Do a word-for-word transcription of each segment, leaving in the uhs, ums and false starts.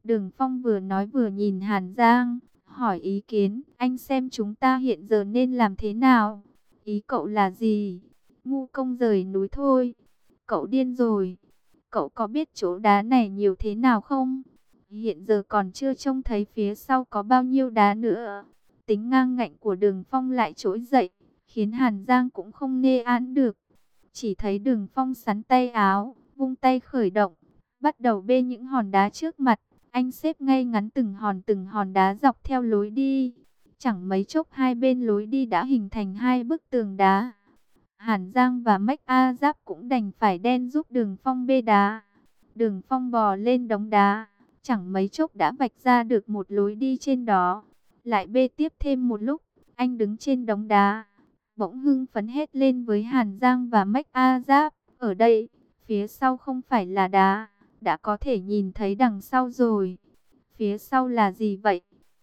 Đường Phong vừa nói vừa nhìn Hàn Giang, hỏi ý kiến, anh xem chúng ta hiện giờ nên làm thế nào? Ý cậu là gì? Ngu công rời núi thôi. Cậu điên rồi. Cậu có biết chỗ đá này nhiều thế nào không? Hiện giờ còn chưa trông thấy phía sau có bao nhiêu đá nữa. Tính ngang ngạnh của Đường Phong lại trỗi dậy, khiến Hàn Giang cũng không nê án được. Chỉ thấy Đường Phong sắn tay áo, vung tay khởi động, bắt đầu bê những hòn đá trước mặt. Anh xếp ngay ngắn từng hòn từng hòn đá dọc theo lối đi. Chẳng mấy chốc hai bên lối đi đã hình thành hai bức tường đá. Hàn Giang và Mách A Giáp cũng đành phải đen giúp Đường Phong bê đá. Đường Phong bò lên đống đá, chẳng mấy chốc đã vạch ra được một lối đi trên đó. Lại bê tiếp thêm một lúc, anh đứng trên đống đá, bỗng hưng phấn hét lên với Hàn Giang và Mách A Giáp. Ở đây, phía sau không phải là đá, đã có thể nhìn thấy đằng sau rồi. Phía sau là gì vậy?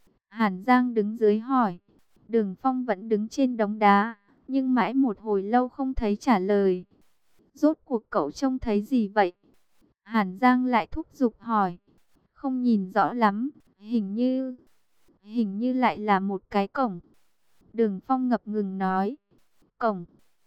Hàn Giang đứng dưới hỏi. Đường Phong vẫn đứng trên đống đá, nhưng mãi một hồi lâu không thấy trả lời. Rốt cuộc cậu trông thấy gì vậy? Hàn Giang lại thúc giục hỏi. Không nhìn rõ lắm, hình như... Hình như lại là một cái cổng. Đường Phong ngập ngừng nói. Cổng.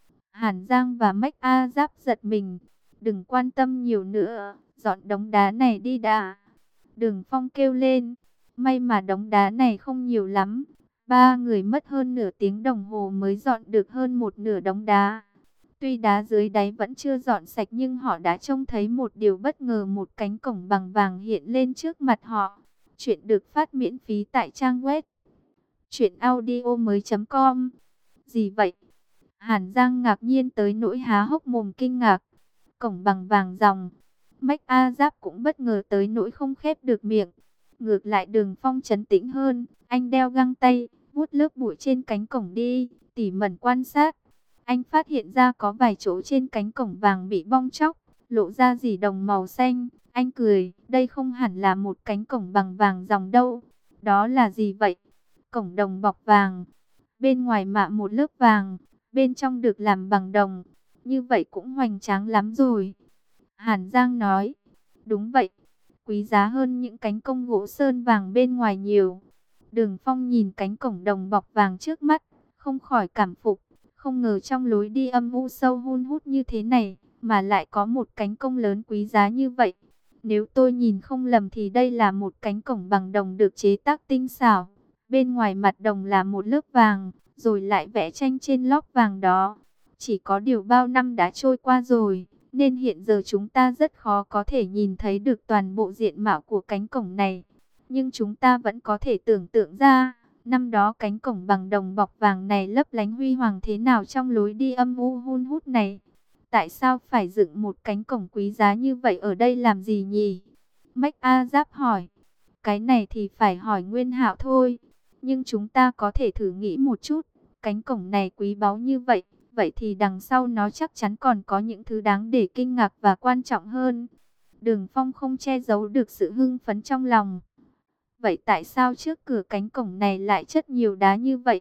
Hàn Giang và Mách A Giáp giật mình. Đừng quan tâm nhiều nữa, dọn đống đá này đi đã. Đường Phong kêu lên. May mà đống đá này không nhiều lắm. Ba người mất hơn nửa tiếng đồng hồ mới dọn được hơn một nửa đống đá. Tuy đá dưới đáy vẫn chưa dọn sạch nhưng họ đã trông thấy một điều bất ngờ, một cánh cổng bằng vàng hiện lên trước mặt họ. Chuyện được phát miễn phí tại trang web truyện audio mới chấm com. Gì vậy? Hàn Giang ngạc nhiên tới nỗi há hốc mồm kinh ngạc. Cổng bằng vàng ròng. Mách A Giáp cũng bất ngờ tới nỗi không khép được miệng. Ngược lại Đường Phong trấn tĩnh hơn, anh đeo găng tay, vuốt lớp bụi trên cánh cổng đi, tỉ mẩn quan sát. Anh phát hiện ra có vài chỗ trên cánh cổng vàng bị bong tróc, lộ ra dỉ đồng màu xanh. Anh cười, đây không hẳn là một cánh cổng bằng vàng ròng đâu. Đó là gì vậy? Cổng đồng bọc vàng. Bên ngoài mạ một lớp vàng, bên trong được làm bằng đồng. Như vậy cũng hoành tráng lắm rồi. Hàn Giang nói, đúng vậy. Quý giá hơn những cánh cổng gỗ sơn vàng bên ngoài nhiều. Đường Phong nhìn cánh cổng đồng bọc vàng trước mắt, không khỏi cảm phục. Không ngờ trong lối đi âm u sâu hun hút như thế này, mà lại có một cánh cổng lớn quý giá như vậy. Nếu tôi nhìn không lầm thì đây là một cánh cổng bằng đồng được chế tác tinh xảo. Bên ngoài mặt đồng là một lớp vàng, rồi lại vẽ tranh trên lót vàng đó. Chỉ có điều bao năm đã trôi qua rồi, nên hiện giờ chúng ta rất khó có thể nhìn thấy được toàn bộ diện mạo của cánh cổng này. Nhưng chúng ta vẫn có thể tưởng tượng ra, năm đó cánh cổng bằng đồng bọc vàng này lấp lánh huy hoàng thế nào trong lối đi âm u hun hút này. Tại sao phải dựng một cánh cổng quý giá như vậy ở đây làm gì nhỉ? Mách A Giáp hỏi. Cái này thì phải hỏi Nguyên Hạo thôi. Nhưng chúng ta có thể thử nghĩ một chút. Cánh cổng này quý báu như vậy, vậy thì đằng sau nó chắc chắn còn có những thứ đáng để kinh ngạc và quan trọng hơn. Đường Phong không che giấu được sự hưng phấn trong lòng. Vậy tại sao trước cửa cánh cổng này lại chất nhiều đá như vậy?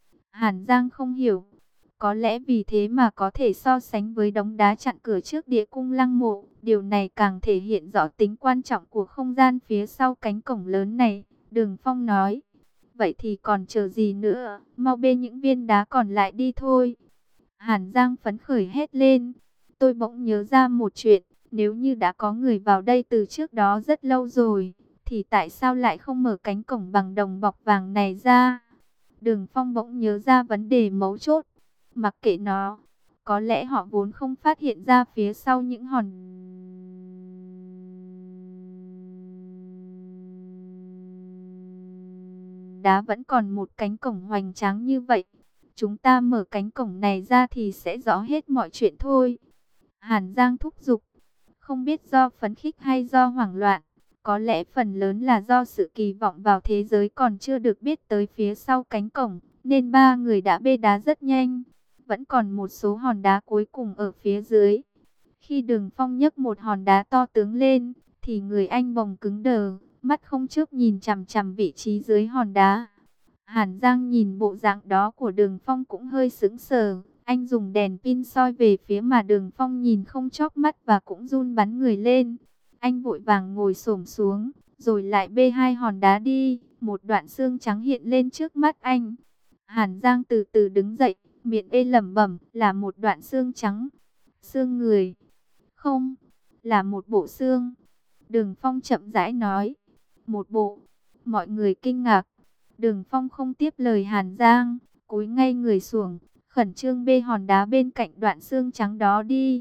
Hàn Giang không hiểu. Có lẽ vì thế mà có thể so sánh với đống đá chặn cửa trước địa cung lăng mộ. Điều này càng thể hiện rõ tính quan trọng của không gian phía sau cánh cổng lớn này. Đường Phong nói. Vậy thì còn chờ gì nữa, mau bê những viên đá còn lại đi thôi. Hàn Giang phấn khởi hét lên. Tôi bỗng nhớ ra một chuyện, nếu như đã có người vào đây từ trước đó rất lâu rồi, thì tại sao lại không mở cánh cổng bằng đồng bọc vàng này ra? Đường Phong bỗng nhớ ra vấn đề mấu chốt. Mặc kệ nó, có lẽ họ vốn không phát hiện ra phía sau những hòn đá vẫn còn một cánh cổng hoành tráng như vậy. Chúng ta mở cánh cổng này ra thì sẽ rõ hết mọi chuyện thôi. Hàn Giang thúc giục. Không biết do phấn khích hay do hoảng loạn, có lẽ phần lớn là do sự kỳ vọng vào thế giới còn chưa được biết tới phía sau cánh cổng, nên ba người đã bê đá rất nhanh. Vẫn còn một số hòn đá cuối cùng ở phía dưới. Khi Đường Phong nhấc một hòn đá to tướng lên, thì người anh bồng cứng đờ, mắt không chớp nhìn chằm chằm vị trí dưới hòn đá. Hàn Giang nhìn bộ dạng đó của Đường Phong cũng hơi sững sờ. Anh dùng đèn pin soi về phía mà Đường Phong nhìn không chớp mắt và cũng run bắn người lên. Anh vội vàng ngồi xổm xuống, rồi lại bê hai hòn đá đi. Một đoạn xương trắng hiện lên trước mắt anh. Hàn Giang từ từ đứng dậy, miệng ê lẩm bẩm, là một đoạn xương trắng. Xương người? Không, là một bộ xương. Đường Phong chậm rãi nói, một bộ. Mọi người kinh ngạc. Đường Phong không tiếp lời Hàn Giang, cúi ngay người xuống, khẩn trương bê hòn đá bên cạnh đoạn xương trắng đó đi.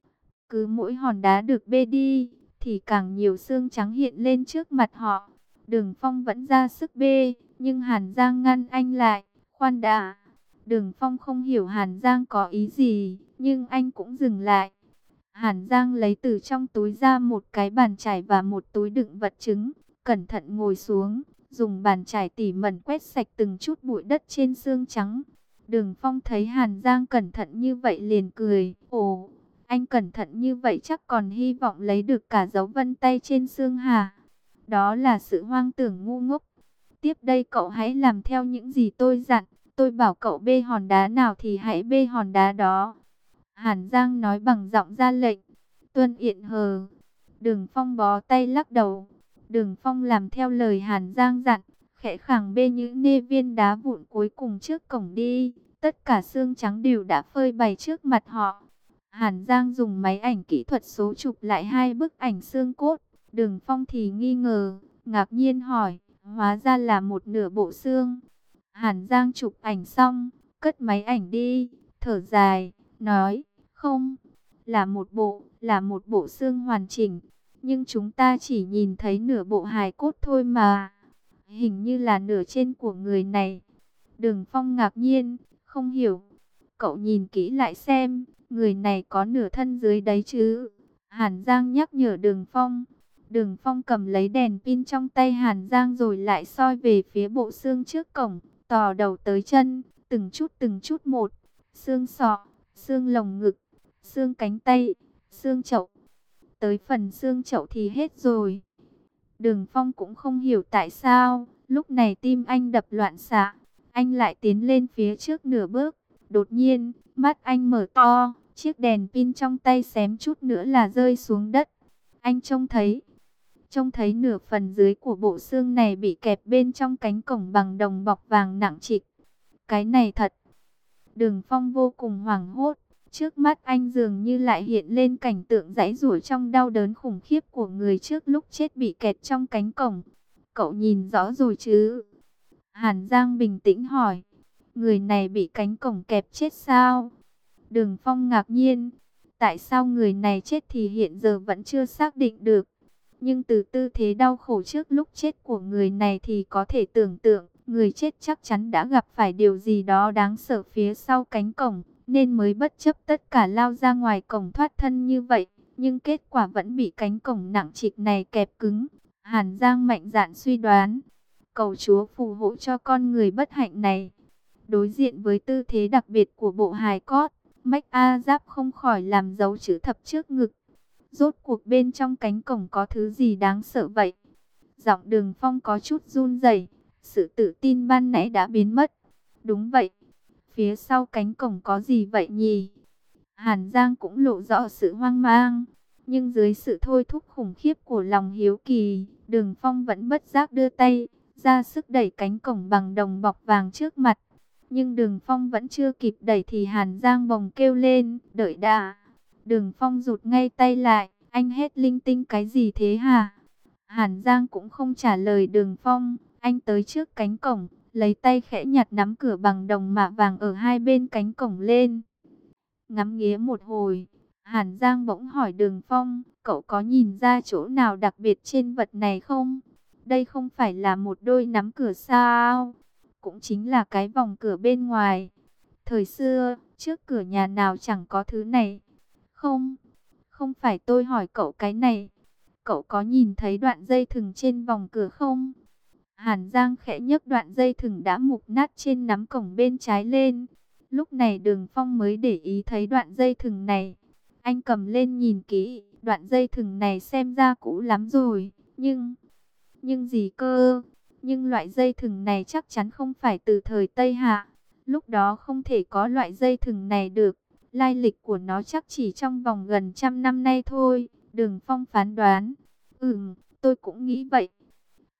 Cứ mỗi hòn đá được bê đi, thì càng nhiều xương trắng hiện lên trước mặt họ. Đường Phong vẫn ra sức bê, nhưng Hàn Giang ngăn anh lại. Khoan đã. Đường Phong không hiểu Hàn Giang có ý gì, nhưng anh cũng dừng lại. Hàn Giang lấy từ trong túi ra một cái bàn chải và một túi đựng vật chứng, cẩn thận ngồi xuống, dùng bàn chải tỉ mẩn quét sạch từng chút bụi đất trên xương trắng. Đường Phong thấy Hàn Giang cẩn thận như vậy liền cười. Ồ, anh cẩn thận như vậy chắc còn hy vọng lấy được cả dấu vân tay trên xương hả? Đó là sự hoang tưởng ngu ngốc. Tiếp đây cậu hãy làm theo những gì tôi dặn. Tôi bảo cậu bê hòn đá nào thì hãy bê hòn đá đó. Hàn Giang nói bằng giọng ra lệnh. Tuân Yện hờ. Đường Phong bó tay lắc đầu. Đường Phong làm theo lời Hàn Giang dặn, khẽ khàng bê những nê viên đá vụn cuối cùng trước cổng đi. Tất cả xương trắng đều đã phơi bày trước mặt họ. Hàn Giang dùng máy ảnh kỹ thuật số chụp lại hai bức ảnh xương cốt. Đường Phong thì nghi ngờ, ngạc nhiên hỏi, hóa ra là một nửa bộ xương. Hàn Giang chụp ảnh xong, cất máy ảnh đi, thở dài, nói, không, là một bộ, là một bộ xương hoàn chỉnh. Nhưng chúng ta chỉ nhìn thấy nửa bộ hài cốt thôi mà. Hình như là nửa trên của người này. Đường Phong ngạc nhiên, không hiểu. Cậu nhìn kỹ lại xem, người này có nửa thân dưới đấy chứ. Hàn Giang nhắc nhở Đường Phong. Đường Phong cầm lấy đèn pin trong tay Hàn Giang rồi lại soi về phía bộ xương trước cổng, tò đầu tới chân, từng chút từng chút một. Xương sọ, xương lồng ngực, xương cánh tay, xương chậu. Tới phần xương chậu thì hết rồi. Đường Phong cũng không hiểu tại sao, lúc này tim anh đập loạn xạ. Anh lại tiến lên phía trước nửa bước. Đột nhiên, mắt anh mở to, chiếc đèn pin trong tay xém chút nữa là rơi xuống đất. Anh trông thấy, trông thấy nửa phần dưới của bộ xương này bị kẹp bên trong cánh cổng bằng đồng bọc vàng nặng trịch. Cái này thật. Đường Phong vô cùng hoảng hốt. Trước mắt anh dường như lại hiện lên cảnh tượng giãy giụa trong đau đớn khủng khiếp của người trước lúc chết bị kẹt trong cánh cổng. Cậu nhìn rõ rồi chứ? Hàn Giang bình tĩnh hỏi. Người này bị cánh cổng kẹp chết sao? Đường Phong ngạc nhiên. Tại sao người này chết thì hiện giờ vẫn chưa xác định được. Nhưng từ tư thế đau khổ trước lúc chết của người này thì có thể tưởng tượng. Người chết chắc chắn đã gặp phải điều gì đó đáng sợ phía sau cánh cổng, nên mới bất chấp tất cả lao ra ngoài cổng thoát thân như vậy. Nhưng kết quả vẫn bị cánh cổng nặng trịch này kẹp cứng. Hàn Giang mạnh dạn suy đoán. Cầu Chúa phù hộ cho con người bất hạnh này. Đối diện với tư thế đặc biệt của bộ hài cốt, Mách A Giáp không khỏi làm dấu chữ thập trước ngực. Rốt cuộc bên trong cánh cổng có thứ gì đáng sợ vậy? Giọng Đường Phong có chút run rẩy, sự tự tin ban nãy đã biến mất. Đúng vậy. Phía sau cánh cổng có gì vậy nhỉ? Hàn Giang cũng lộ rõ sự hoang mang. Nhưng dưới sự thôi thúc khủng khiếp của lòng hiếu kỳ, Đường Phong vẫn bất giác đưa tay ra sức đẩy cánh cổng bằng đồng bọc vàng trước mặt. Nhưng Đường Phong vẫn chưa kịp đẩy thì Hàn Giang bồng kêu lên, đợi đã. Đường Phong rụt ngay tay lại, anh hét linh tinh cái gì thế hả? Hàn Giang cũng không trả lời Đường Phong, anh tới trước cánh cổng, lấy tay khẽ nhặt nắm cửa bằng đồng mạ vàng ở hai bên cánh cổng lên. Ngắm nghía một hồi, Hàn Giang bỗng hỏi Đường Phong, cậu có nhìn ra chỗ nào đặc biệt trên vật này không? Đây không phải là một đôi nắm cửa sao? Cũng chính là cái vòng cửa bên ngoài. Thời xưa, trước cửa nhà nào chẳng có thứ này. Không, không phải tôi hỏi cậu cái này. Cậu có nhìn thấy đoạn dây thừng trên vòng cửa không? Hàn Giang khẽ nhấc đoạn dây thừng đã mục nát trên nắm cổng bên trái lên. Lúc này Đường Phong mới để ý thấy đoạn dây thừng này. Anh cầm lên nhìn kỹ, đoạn dây thừng này xem ra cũ lắm rồi. Nhưng, nhưng gì cơ? Nhưng loại dây thừng này chắc chắn không phải từ thời Tây Hạ. Lúc đó không thể có loại dây thừng này được. Lai lịch của nó chắc chỉ trong vòng gần trăm năm nay thôi. Đường Phong phán đoán. Ừm, tôi cũng nghĩ vậy.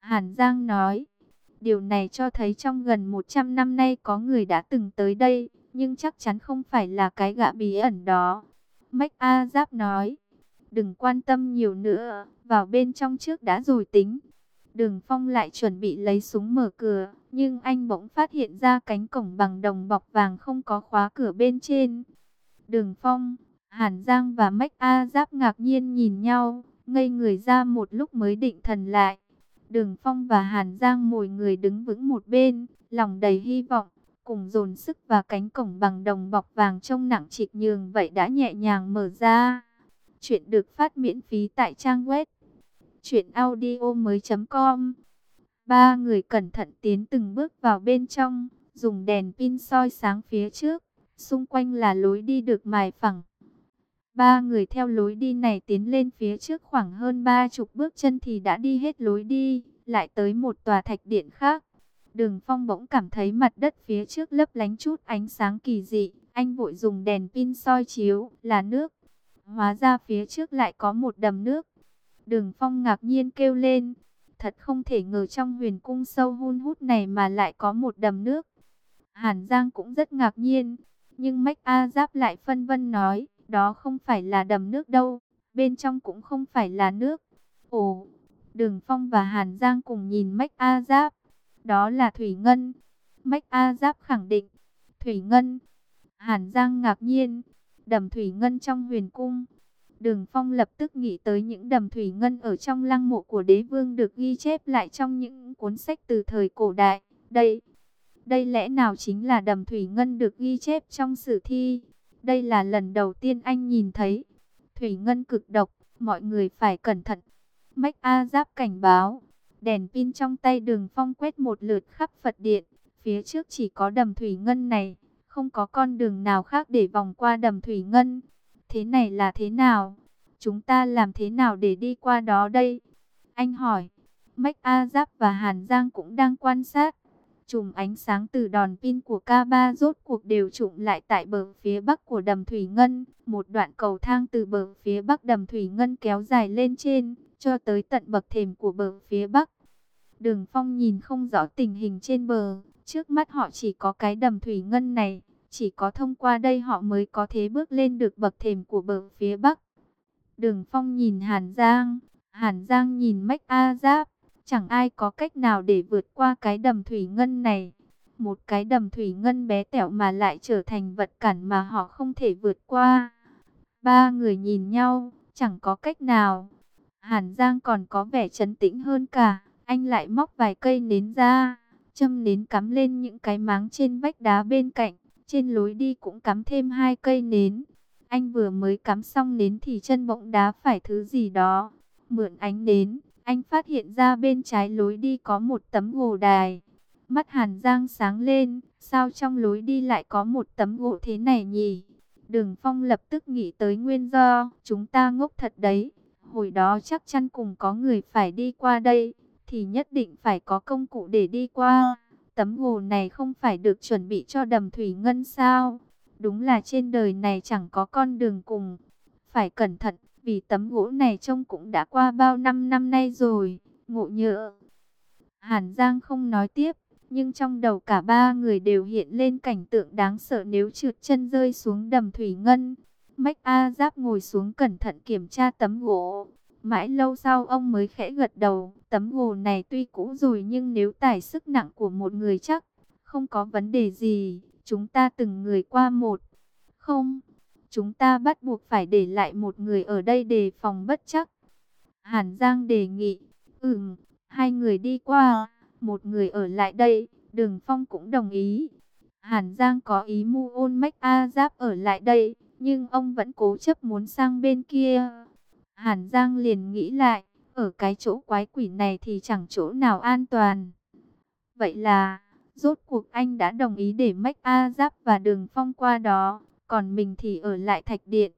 Hàn Giang nói, điều này cho thấy trong gần một trăm năm nay có người đã từng tới đây, nhưng chắc chắn không phải là cái gã bí ẩn đó. Mách A Giáp nói, đừng quan tâm nhiều nữa, vào bên trong trước đã rồi tính. Đường Phong lại chuẩn bị lấy súng mở cửa, nhưng anh bỗng phát hiện ra cánh cổng bằng đồng bọc vàng không có khóa cửa bên trên. Đường Phong, Hàn Giang và Mách A Giáp ngạc nhiên nhìn nhau, ngây người ra một lúc mới định thần lại. Đường Phong và Hàn Giang mỗi người đứng vững một bên, lòng đầy hy vọng, cùng dồn sức và cánh cổng bằng đồng bọc vàng trông nặng trịch nhường vậy đã nhẹ nhàng mở ra. Chuyện được phát miễn phí tại trang web truyện audio mới.com. Ba người cẩn thận tiến từng bước vào bên trong, dùng đèn pin soi sáng phía trước, xung quanh là lối đi được mài phẳng. Ba người theo lối đi này tiến lên phía trước khoảng hơn ba chục bước chân thì đã đi hết lối đi, lại tới một tòa thạch điện khác. Đường Phong bỗng cảm thấy mặt đất phía trước lấp lánh chút ánh sáng kỳ dị, anh vội dùng đèn pin soi chiếu, là nước. Hóa ra phía trước lại có một đầm nước. Đường Phong ngạc nhiên kêu lên, thật không thể ngờ trong huyền cung sâu hun hút này mà lại có một đầm nước. Hàn Giang cũng rất ngạc nhiên, nhưng Mách A Giáp lại phân vân nói, đó không phải là đầm nước đâu, bên trong cũng không phải là nước. Ồ, Đường Phong và Hàn Giang cùng nhìn Mách A Giáp, đó là thủy ngân. Mách A Giáp khẳng định, thủy ngân. Hàn Giang ngạc nhiên, đầm thủy ngân trong huyền cung. Đường Phong lập tức nghĩ tới những đầm thủy ngân ở trong lăng mộ của đế vương được ghi chép lại trong những cuốn sách từ thời cổ đại. Đây, đây lẽ nào chính là đầm thủy ngân được ghi chép trong sử thi? Đây là lần đầu tiên anh nhìn thấy. Thủy ngân cực độc, mọi người phải cẩn thận. Mách A Giáp cảnh báo. Đèn pin trong tay Đường Phong quét một lượt khắp Phật điện. Phía trước chỉ có đầm thủy ngân này, không có con đường nào khác để vòng qua đầm thủy ngân. Thế này là thế nào? Chúng ta làm thế nào để đi qua đó đây? Anh hỏi. Mách A Giáp và Hàn Giang cũng đang quan sát. Chùm ánh sáng từ đòn pin của K ba rốt cuộc đều trụm lại tại bờ phía bắc của đầm thủy ngân. Một đoạn cầu thang từ bờ phía bắc đầm thủy ngân kéo dài lên trên, cho tới tận bậc thềm của bờ phía bắc. Đường Phong nhìn không rõ tình hình trên bờ, trước mắt họ chỉ có cái đầm thủy ngân này. Chỉ có thông qua đây họ mới có thể bước lên được bậc thềm của bờ phía bắc. Đường Phong nhìn Hàn Giang, Hàn Giang nhìn Mách A Giáp. Chẳng ai có cách nào để vượt qua cái đầm thủy ngân này. Một cái đầm thủy ngân bé tẹo mà lại trở thành vật cản mà họ không thể vượt qua. Ba người nhìn nhau, chẳng có cách nào. Hàn Giang còn có vẻ trấn tĩnh hơn cả. Anh lại móc vài cây nến ra, châm nến cắm lên những cái máng trên vách đá bên cạnh. Trên lối đi cũng cắm thêm hai cây nến. Anh vừa mới cắm xong nến thì chân bỗng đá phải thứ gì đó. Mượn ánh nến, anh phát hiện ra bên trái lối đi có một tấm gỗ đài. Mắt Hàn Giang sáng lên, sao trong lối đi lại có một tấm gỗ thế này nhỉ? Đường Phong lập tức nghĩ tới nguyên do, chúng ta ngốc thật đấy. Hồi đó chắc chắn cùng có người phải đi qua đây, thì nhất định phải có công cụ để đi qua. Tấm gỗ này không phải được chuẩn bị cho đầm thủy ngân sao? Đúng là trên đời này chẳng có con đường cùng. Phải cẩn thận, vì tấm gỗ này trông cũng đã qua bao năm năm nay rồi. Ngộ nhỡ. Hàn Giang không nói tiếp, nhưng trong đầu cả ba người đều hiện lên cảnh tượng đáng sợ nếu trượt chân rơi xuống đầm thủy ngân. Mách A Giáp ngồi xuống cẩn thận kiểm tra tấm gỗ. Mãi lâu sau ông mới khẽ gật đầu. Tấm gỗ này tuy cũ rồi nhưng nếu tải sức nặng của một người chắc không có vấn đề gì. Chúng ta từng người qua một. Không, chúng ta bắt buộc phải để lại một người ở đây đề phòng bất chắc. Hàn Giang đề nghị. Ừm, hai người đi qua, một người ở lại đây. Đường Phong cũng đồng ý. Hàn Giang có ý mưu ôn Mách A Giáp ở lại đây, nhưng ông vẫn cố chấp muốn sang bên kia. Hàn Giang liền nghĩ lại, ở cái chỗ quái quỷ này thì chẳng chỗ nào an toàn. Vậy là, rốt cuộc anh đã đồng ý để Mách A Giáp và Đường Phong qua đó, còn mình thì ở lại thạch điện.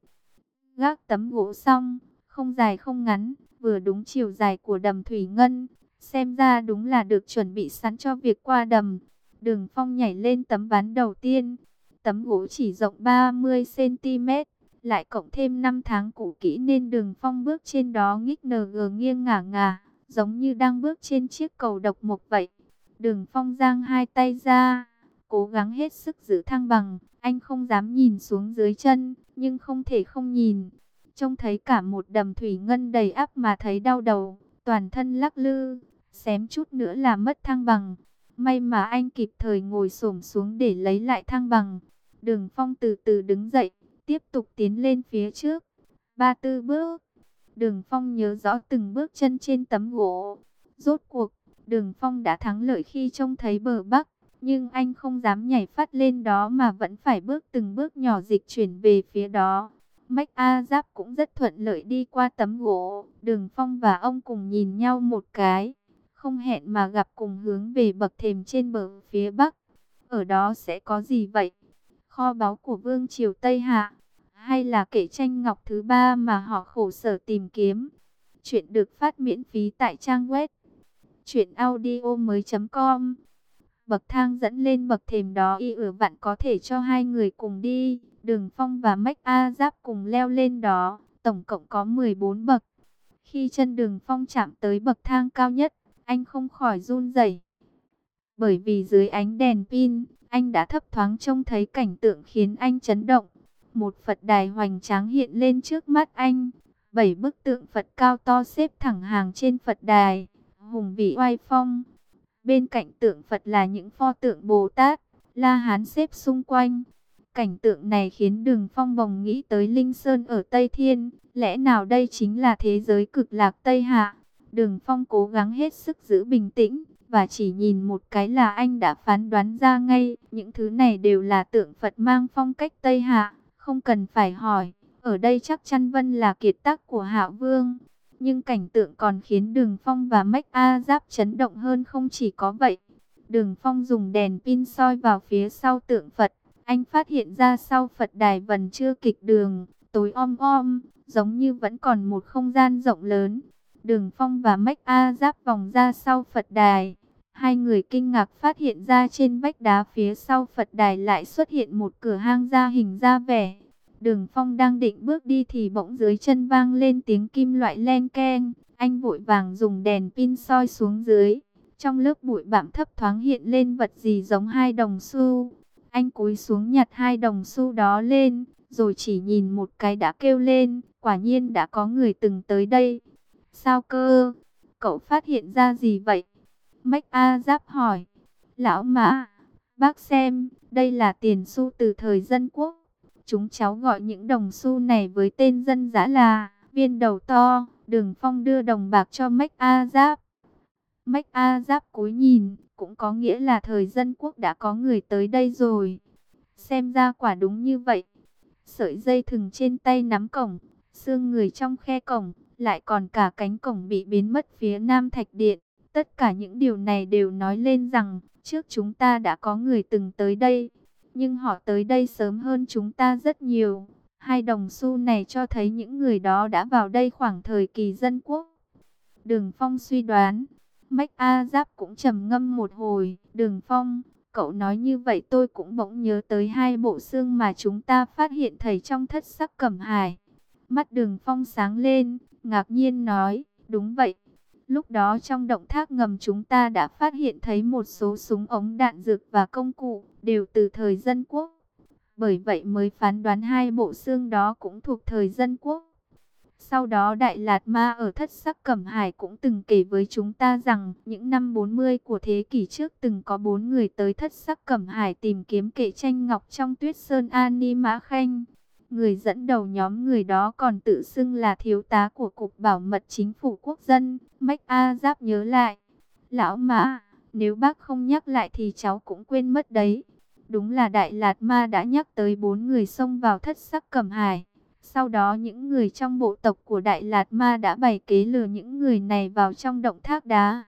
Gác tấm gỗ xong, không dài không ngắn, vừa đúng chiều dài của đầm thủy ngân. Xem ra đúng là được chuẩn bị sẵn cho việc qua đầm. Đường Phong nhảy lên tấm ván đầu tiên. Tấm gỗ chỉ rộng ba mươi xăng ti mét, lại cộng thêm năm tháng cũ kỹ nên Đường Phong bước trên đó nghích ngờ nghiêng ngả ngả, giống như đang bước trên chiếc cầu độc mộc vậy. Đường Phong giang hai tay ra, cố gắng hết sức giữ thăng bằng. Anh không dám nhìn xuống dưới chân, nhưng không thể không nhìn. Trông thấy cả một đầm thủy ngân đầy ắp mà thấy đau đầu, toàn thân lắc lư, xém chút nữa là mất thăng bằng. May mà anh kịp thời ngồi xổm xuống để lấy lại thăng bằng. Đường Phong từ từ đứng dậy, tiếp tục tiến lên phía trước. Ba tư bước. Đường Phong nhớ rõ từng bước chân trên tấm gỗ. Rốt cuộc, Đường Phong đã thắng lợi khi trông thấy bờ bắc. Nhưng anh không dám nhảy phát lên đó mà vẫn phải bước từng bước nhỏ dịch chuyển về phía đó. Mách A Giáp cũng rất thuận lợi đi qua tấm gỗ. Đường Phong và ông cùng nhìn nhau một cái. Không hẹn mà gặp cùng hướng về bậc thềm trên bờ phía bắc. Ở đó sẽ có gì vậy? Kho báu của Vương triều Tây Hạ? Hay là kệ tranh ngọc thứ ba mà họ khổ sở tìm kiếm? Chuyện được phát miễn phí tại trang web truyện audio mới chấm com. Bậc thang dẫn lên bậc thềm đó y ửa vặn có thể cho hai người cùng đi. Đường Phong và Mách A Giáp cùng leo lên đó, tổng cộng có mười bốn bậc. Khi chân Đường Phong chạm tới bậc thang cao nhất, anh không khỏi run rẩy. Bởi vì dưới ánh đèn pin, anh đã thấp thoáng trông thấy cảnh tượng khiến anh chấn động. Một Phật đài hoành tráng hiện lên trước mắt anh. Bảy bức tượng Phật cao to xếp thẳng hàng trên Phật đài, hùng vĩ oai phong. Bên cạnh tượng Phật là những pho tượng Bồ Tát, La Hán xếp xung quanh. Cảnh tượng này khiến Đường Phong bồng nghĩ tới Linh Sơn ở Tây Thiên. Lẽ nào đây chính là thế giới cực lạc Tây Hạ? Đường Phong cố gắng hết sức giữ bình tĩnh, và chỉ nhìn một cái là anh đã phán đoán ra ngay. Những thứ này đều là tượng Phật mang phong cách Tây Hạ, không cần phải hỏi. Ở đây chắc chắn Vân là kiệt tác của Hạo Vương. Nhưng cảnh tượng còn khiến Đường Phong và Mách A Giáp chấn động hơn không chỉ có vậy. Đường Phong dùng đèn pin soi vào phía sau tượng Phật. Anh phát hiện ra sau Phật đài vẫn chưa kịch đường, tối om om, giống như vẫn còn một không gian rộng lớn. Đường Phong và Mách A Giáp vòng ra sau Phật đài. Hai người kinh ngạc phát hiện ra trên vách đá phía sau Phật đài lại xuất hiện một cửa hang ra hình ra vẻ. Đường Phong đang định bước đi thì bỗng dưới chân vang lên tiếng kim loại len keng. Anh vội vàng dùng đèn pin soi xuống dưới. Trong lớp bụi bặm thấp thoáng hiện lên vật gì giống hai đồng xu. Anh cúi xuống nhặt hai đồng xu đó lên, rồi chỉ nhìn một cái đã kêu lên, quả nhiên đã có người từng tới đây. Sao cơ? Cậu phát hiện ra gì vậy? Mách A Giáp hỏi. Lão Mã, bác xem, đây là tiền xu từ thời Dân Quốc. Chúng cháu gọi những đồng xu này với tên dân dã là viên đầu to. Đường Phong đưa đồng bạc cho Mách A Giáp. Mách A Giáp cúi nhìn, cũng có nghĩa là thời Dân Quốc đã có người tới đây rồi. Xem ra quả đúng như vậy. Sợi dây thừng trên tay nắm cổng, xương người trong khe cổng, lại còn cả cánh cổng bị biến mất phía Nam Thạch Điện. Tất cả những điều này đều nói lên rằng, trước chúng ta đã có người từng tới đây. Nhưng họ tới đây sớm hơn chúng ta rất nhiều. Hai đồng xu này cho thấy những người đó đã vào đây khoảng thời kỳ Dân Quốc. Đường Phong suy đoán. Mách A Giáp cũng trầm ngâm một hồi. Đường Phong, cậu nói như vậy tôi cũng bỗng nhớ tới hai bộ xương mà chúng ta phát hiện thấy trong thất sắc cẩm hải. Mắt Đường Phong sáng lên, ngạc nhiên nói, đúng vậy. Lúc đó trong động thác ngầm chúng ta đã phát hiện thấy một số súng ống đạn dược và công cụ, đều từ thời Dân Quốc. Bởi vậy mới phán đoán hai bộ xương đó cũng thuộc thời Dân Quốc. Sau đó Đại Lạt Ma ở thất sắc cẩm hải cũng từng kể với chúng ta rằng, những năm bốn mươi của thế kỷ trước từng có bốn người tới thất sắc cẩm hải tìm kiếm kệ tranh ngọc trong Tuyết Sơn Ani Mã Khanh. Người dẫn đầu nhóm người đó còn tự xưng là thiếu tá của Cục Bảo mật Chính phủ Quốc dân. Mách A Giáp nhớ lại. Lão Mã, nếu bác không nhắc lại thì cháu cũng quên mất đấy. Đúng là Đại Lạt Ma đã nhắc tới bốn người xông vào thất sắc cẩm hải. Sau đó những người trong bộ tộc của Đại Lạt Ma đã bày kế lừa những người này vào trong động thác đá.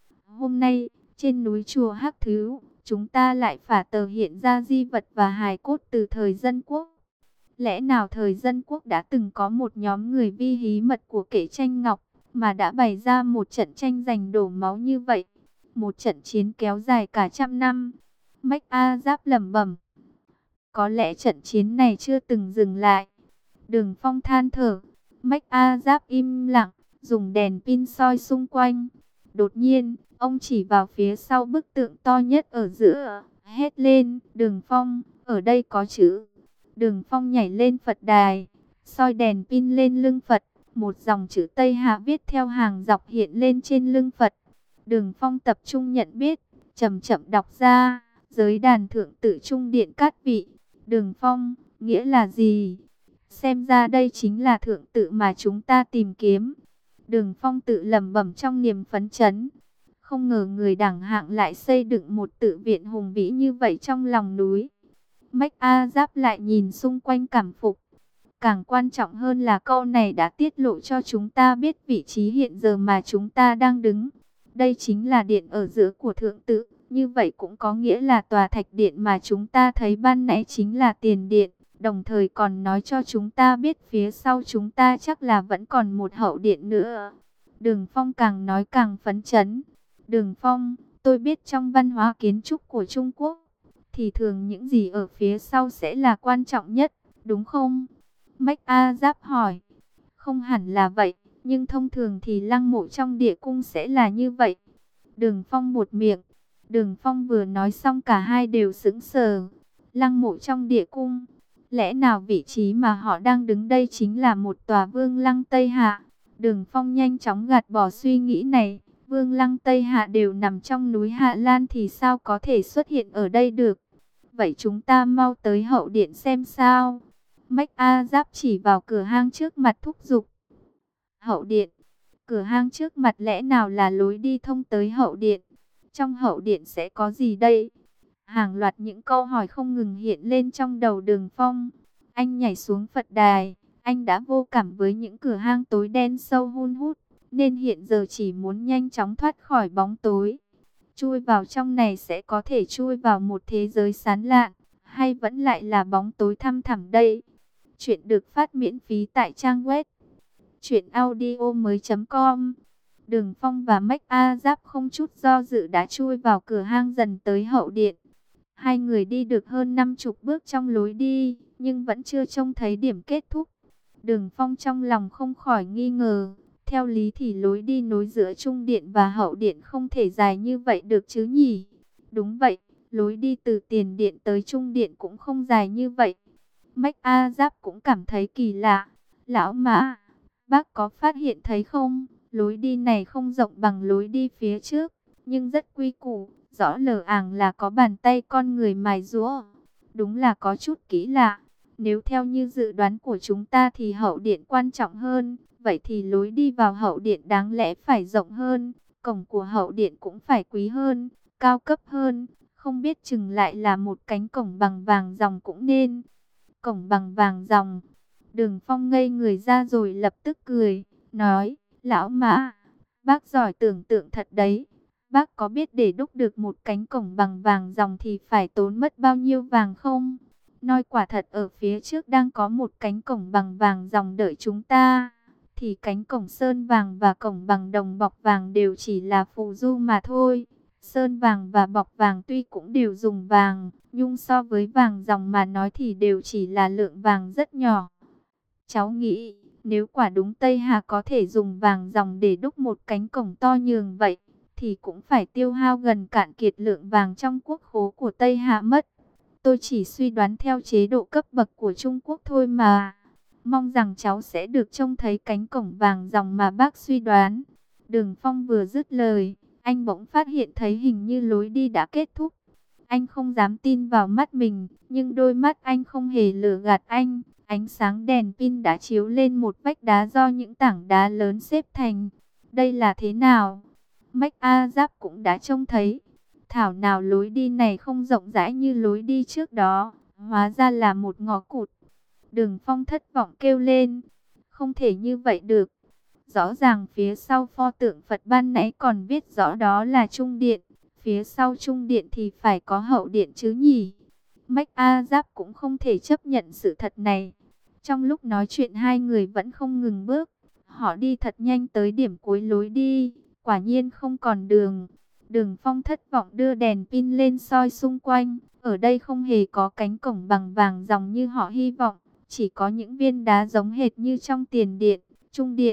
Hôm nay, trên núi chùa Hắc Thứ, chúng ta lại phả tờ hiện ra di vật và hài cốt từ thời Dân Quốc. Lẽ nào thời Dân Quốc đã từng có một nhóm người vi hí mật của kệ tranh ngọc, mà đã bày ra một trận tranh giành đổ máu như vậy? Một trận chiến kéo dài cả trăm năm. Mách A Giáp lẩm bẩm. Có lẽ trận chiến này chưa từng dừng lại. Đường Phong than thở. Mách A Giáp im lặng, dùng đèn pin soi xung quanh. Đột nhiên, ông chỉ vào phía sau bức tượng to nhất ở giữa, hét lên, Đường Phong, ở đây có chữ. Đường Phong nhảy lên Phật đài, soi đèn pin lên lưng Phật, một dòng chữ Tây Hạ viết theo hàng dọc hiện lên trên lưng Phật. Đường Phong tập trung nhận biết, chậm chậm đọc ra, giới đàn thượng tự trung điện cát vị. Đường Phong, nghĩa là gì? Xem ra đây chính là thượng tự mà chúng ta tìm kiếm. Đường Phong tự lẩm bẩm trong niềm phấn chấn. Không ngờ người đẳng hạng lại xây dựng một tự viện hùng vĩ như vậy trong lòng núi. Mách A Giáp lại nhìn xung quanh cảm phục. Càng quan trọng hơn là câu này đã tiết lộ cho chúng ta biết vị trí hiện giờ mà chúng ta đang đứng. Đây chính là điện ở giữa của thượng tự. Như vậy cũng có nghĩa là tòa thạch điện mà chúng ta thấy ban nãy chính là tiền điện. Đồng thời còn nói cho chúng ta biết phía sau chúng ta chắc là vẫn còn một hậu điện nữa. Đường Phong càng nói càng phấn chấn. Đường Phong, tôi biết trong văn hóa kiến trúc của Trung Quốc, thì thường những gì ở phía sau sẽ là quan trọng nhất, đúng không? Mách A Giáp hỏi. Không hẳn là vậy, nhưng thông thường thì lăng mộ trong địa cung sẽ là như vậy. Đường Phong buột miệng. Đường Phong vừa nói xong cả hai đều sững sờ. Lăng mộ trong địa cung. Lẽ nào vị trí mà họ đang đứng đây chính là một tòa vương lăng Tây Hạ? Đường Phong nhanh chóng gạt bỏ suy nghĩ này. Vương lăng Tây Hạ đều nằm trong núi Hạ Lan thì sao có thể xuất hiện ở đây được? Vậy chúng ta mau tới hậu điện xem sao. Mách A Giáp chỉ vào cửa hang trước mặt thúc giục. Hậu điện. Cửa hang trước mặt lẽ nào là lối đi thông tới hậu điện? Trong hậu điện sẽ có gì đây? Hàng loạt những câu hỏi không ngừng hiện lên trong đầu Đường Phong. Anh nhảy xuống Phật đài. Anh đã vô cảm với những cửa hang tối đen sâu hun hút, nên hiện giờ chỉ muốn nhanh chóng thoát khỏi bóng tối. Chui vào trong này sẽ có thể chui vào một thế giới sáng lạn, hay vẫn lại là bóng tối thăm thẳm đây? Chuyện được phát miễn phí tại trang web truyện audio mới chấm com. Đường Phong và Mách A Giáp không chút do dự đã chui vào cửa hang dần tới hậu điện. Hai người đi được hơn năm chục bước trong lối đi, nhưng vẫn chưa trông thấy điểm kết thúc. Đường Phong trong lòng không khỏi nghi ngờ. Theo lý thì lối đi nối giữa trung điện và hậu điện không thể dài như vậy được chứ nhỉ? Đúng vậy, lối đi từ tiền điện tới trung điện cũng không dài như vậy. Mách A Giáp cũng cảm thấy kỳ lạ. Lão Mã, bác có phát hiện thấy không? Lối đi này không rộng bằng lối đi phía trước, nhưng rất quy củ, rõ lờ àng là có bàn tay con người mài giũa. Đúng là có chút kỳ lạ. Nếu theo như dự đoán của chúng ta thì hậu điện quan trọng hơn, vậy thì lối đi vào hậu điện đáng lẽ phải rộng hơn, cổng của hậu điện cũng phải quý hơn, cao cấp hơn, không biết chừng lại là một cánh cổng bằng vàng ròng cũng nên. Cổng bằng vàng ròng. Đường Phong ngây người ra rồi lập tức cười, nói, lão Mã, bác giỏi tưởng tượng thật đấy. Bác có biết để đúc được một cánh cổng bằng vàng ròng thì phải tốn mất bao nhiêu vàng không? Nói quả thật ở phía trước đang có một cánh cổng bằng vàng ròng đợi chúng ta. Thì cánh cổng sơn vàng và cổng bằng đồng bọc vàng đều chỉ là phù du mà thôi. Sơn vàng và bọc vàng tuy cũng đều dùng vàng, nhưng so với vàng ròng mà nói thì đều chỉ là lượng vàng rất nhỏ. Cháu nghĩ, nếu quả đúng Tây Hà có thể dùng vàng ròng để đúc một cánh cổng to nhường vậy, thì cũng phải tiêu hao gần cạn kiệt lượng vàng trong quốc khố của Tây Hà mất. Tôi chỉ suy đoán theo chế độ cấp bậc của Trung Quốc thôi mà. Mong rằng cháu sẽ được trông thấy cánh cổng vàng ròng mà bác suy đoán. Đường Phong vừa dứt lời, anh bỗng phát hiện thấy hình như lối đi đã kết thúc. Anh không dám tin vào mắt mình, nhưng đôi mắt anh không hề lừa gạt anh. Ánh sáng đèn pin đã chiếu lên một vách đá do những tảng đá lớn xếp thành. Đây là thế nào? Mách A Giáp cũng đã trông thấy. Thảo nào lối đi này không rộng rãi như lối đi trước đó, hóa ra là một ngõ cụt. Đường Phong thất vọng kêu lên, không thể như vậy được. Rõ ràng phía sau pho tượng Phật ban nãy còn viết rõ đó là trung điện, phía sau trung điện thì phải có hậu điện chứ nhỉ. Mách A Giáp cũng không thể chấp nhận sự thật này. Trong lúc nói chuyện hai người vẫn không ngừng bước, họ đi thật nhanh tới điểm cuối lối đi, quả nhiên không còn đường. Đường Phong thất vọng đưa đèn pin lên soi xung quanh, ở đây không hề có cánh cổng bằng vàng ròng như họ hy vọng, chỉ có những viên đá giống hệt như trong tiền điện, trung điện.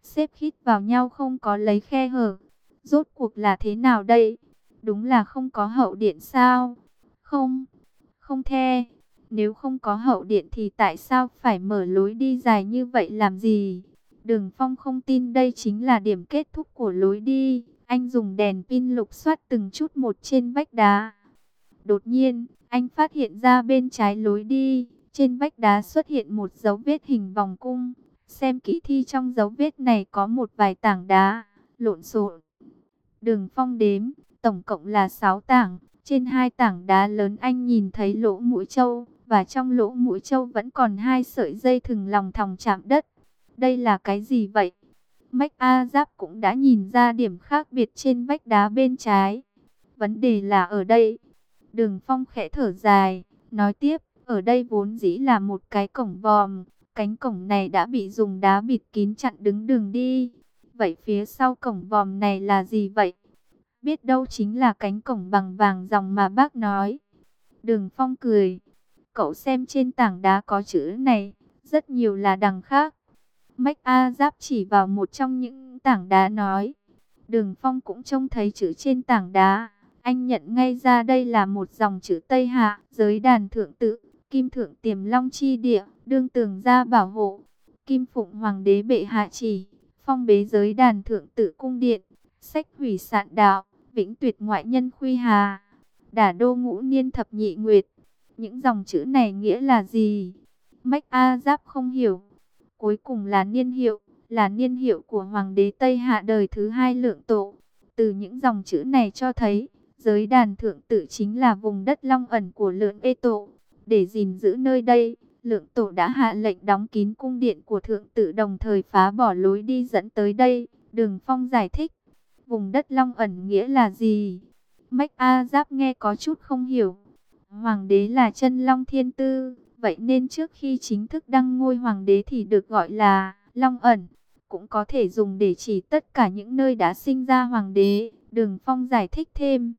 xếp khít vào nhau không có lấy khe hở. Rốt cuộc là thế nào đây? Đúng là không có hậu điện sao? Không, không the. Nếu không có hậu điện thì tại sao phải mở lối đi dài như vậy làm gì? Đường Phong không tin đây chính là điểm kết thúc của lối đi. Anh dùng đèn pin lục soát từng chút một trên vách đá. Đột nhiên, anh phát hiện ra bên trái lối đi, trên vách đá xuất hiện một dấu vết hình vòng cung. Xem kỹ thì trong dấu vết này có một vài tảng đá lộn xộn. Đường Phong đếm, tổng cộng là sáu tảng. Trên hai tảng đá lớn anh nhìn thấy lỗ mũi trâu, và trong lỗ mũi trâu vẫn còn hai sợi dây thừng lòng thòng chạm đất. Đây là cái gì vậy? Mách A Giáp cũng đã nhìn ra điểm khác biệt trên vách đá bên trái. Vấn đề là ở đây. Đường Phong khẽ thở dài, nói tiếp, ở đây vốn dĩ là một cái cổng vòm. Cánh cổng này đã bị dùng đá bịt kín chặn đứng đường đi. Vậy phía sau cổng vòm này là gì vậy? Biết đâu chính là cánh cổng bằng vàng ròng mà bác nói. Đường Phong cười. Cậu xem trên tảng đá có chữ này, rất nhiều là đằng khác. Mách A Giáp chỉ vào một trong những tảng đá nói. Đường Phong cũng trông thấy chữ trên tảng đá. Anh nhận ngay ra đây là một dòng chữ Tây Hạ, giới đàn thượng tự, kim thượng tiềm long chi địa, đương tường gia bảo hộ. Kim phụng hoàng đế bệ hạ chỉ, phong bế giới đàn thượng tự cung điện, sách hủy sạn đạo, vĩnh tuyệt ngoại nhân khuy hà, đả đô ngũ niên thập nhị nguyệt. Những dòng chữ này nghĩa là gì? Mách A Giáp không hiểu. Cuối cùng là niên hiệu, là niên hiệu của hoàng đế Tây Hạ đời thứ hai Lượng Tổ. Từ những dòng chữ này cho thấy, giới đàn thượng tự chính là vùng đất long ẩn của Lượng Ê Tổ. Để gìn giữ nơi đây, Lượng Tổ đã hạ lệnh đóng kín cung điện của thượng tự, đồng thời phá bỏ lối đi dẫn tới đây. Đường Phong giải thích, vùng đất long ẩn nghĩa là gì? Mách A Giáp nghe có chút không hiểu. Hoàng đế là chân long thiên tư, vậy nên trước khi chính thức đăng ngôi hoàng đế thì được gọi là long ẩn. Cũng có thể dùng để chỉ tất cả những nơi đã sinh ra hoàng đế. Đường Phong giải thích thêm.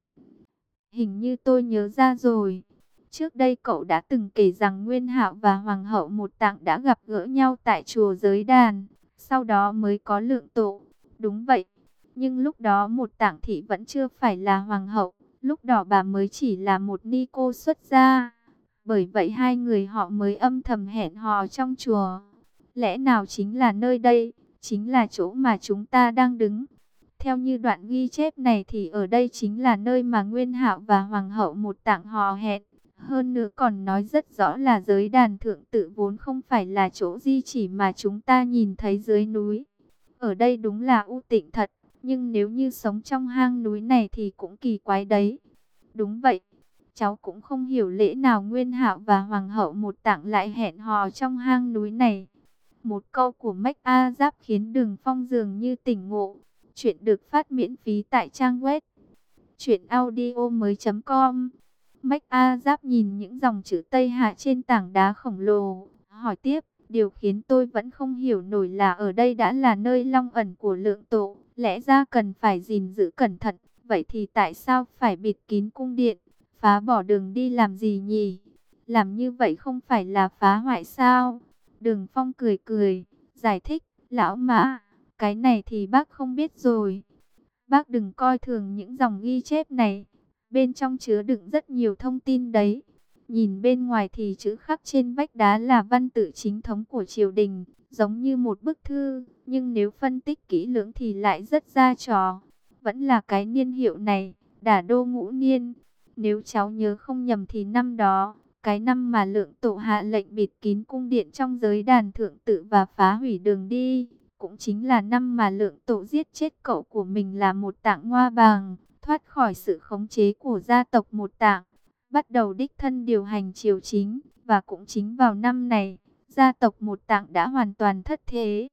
Hình như tôi nhớ ra rồi. Trước đây cậu đã từng kể rằng Nguyên Hạo và Hoàng hậu Một Tạng đã gặp gỡ nhau tại chùa Giới Đàn. Sau đó mới có Lượng Tổ. Đúng vậy. Nhưng lúc đó Một Tạng thị vẫn chưa phải là hoàng hậu. Lúc đó bà mới chỉ là một ni cô xuất gia. Bởi vậy hai người họ mới âm thầm hẹn hò trong chùa. Lẽ nào chính là nơi đây, chính là chỗ mà chúng ta đang đứng. Theo như đoạn ghi chép này thì ở đây chính là nơi mà Nguyên Hạo và Hoàng hậu Một Tạng hò hẹn. Hơn nữa còn nói rất rõ là giới đàn thượng tự vốn không phải là chỗ di chỉ mà chúng ta nhìn thấy dưới núi. Ở đây đúng là u tịnh thật, nhưng nếu như sống trong hang núi này thì cũng kỳ quái đấy. Đúng vậy, cháu cũng không hiểu lẽ nào Nguyên Hạo và Hoàng hậu Một Tạng lại hẹn hò trong hang núi này. Một câu của Mách A Giáp khiến Đường Phong dường như tỉnh ngộ. Chuyện được phát miễn phí tại trang web truyện audio mới chấm com. Mách A Giáp nhìn những dòng chữ Tây Hạ trên tảng đá khổng lồ, hỏi tiếp, điều khiến tôi vẫn không hiểu nổi là ở đây đã là nơi long ẩn của Lượng Tổ, lẽ ra cần phải gìn giữ cẩn thận, vậy thì tại sao phải bịt kín cung điện, phá bỏ đường đi làm gì nhỉ? Làm như vậy không phải là phá hoại sao? Đường Phong cười cười, giải thích, lão Mã, cái này thì bác không biết rồi. Bác đừng coi thường những dòng ghi chép này. Bên trong chứa đựng rất nhiều thông tin đấy. Nhìn bên ngoài thì chữ khắc trên vách đá là văn tự chính thống của triều đình, giống như một bức thư. Nhưng nếu phân tích kỹ lưỡng thì lại rất ra trò. Vẫn là cái niên hiệu này, Đả Đô Ngũ Niên. Nếu cháu nhớ không nhầm thì năm đó, cái năm mà Lượng Tổ hạ lệnh bịt kín cung điện trong giới đàn thượng tự và phá hủy đường đi, cũng chính là năm mà Lượng Tổ giết chết cậu của mình là Một Tạng Ngoa Bàng, thoát khỏi sự khống chế của gia tộc Một Tạng, bắt đầu đích thân điều hành triều chính. Và cũng chính vào năm này, gia tộc Một Tạng đã hoàn toàn thất thế.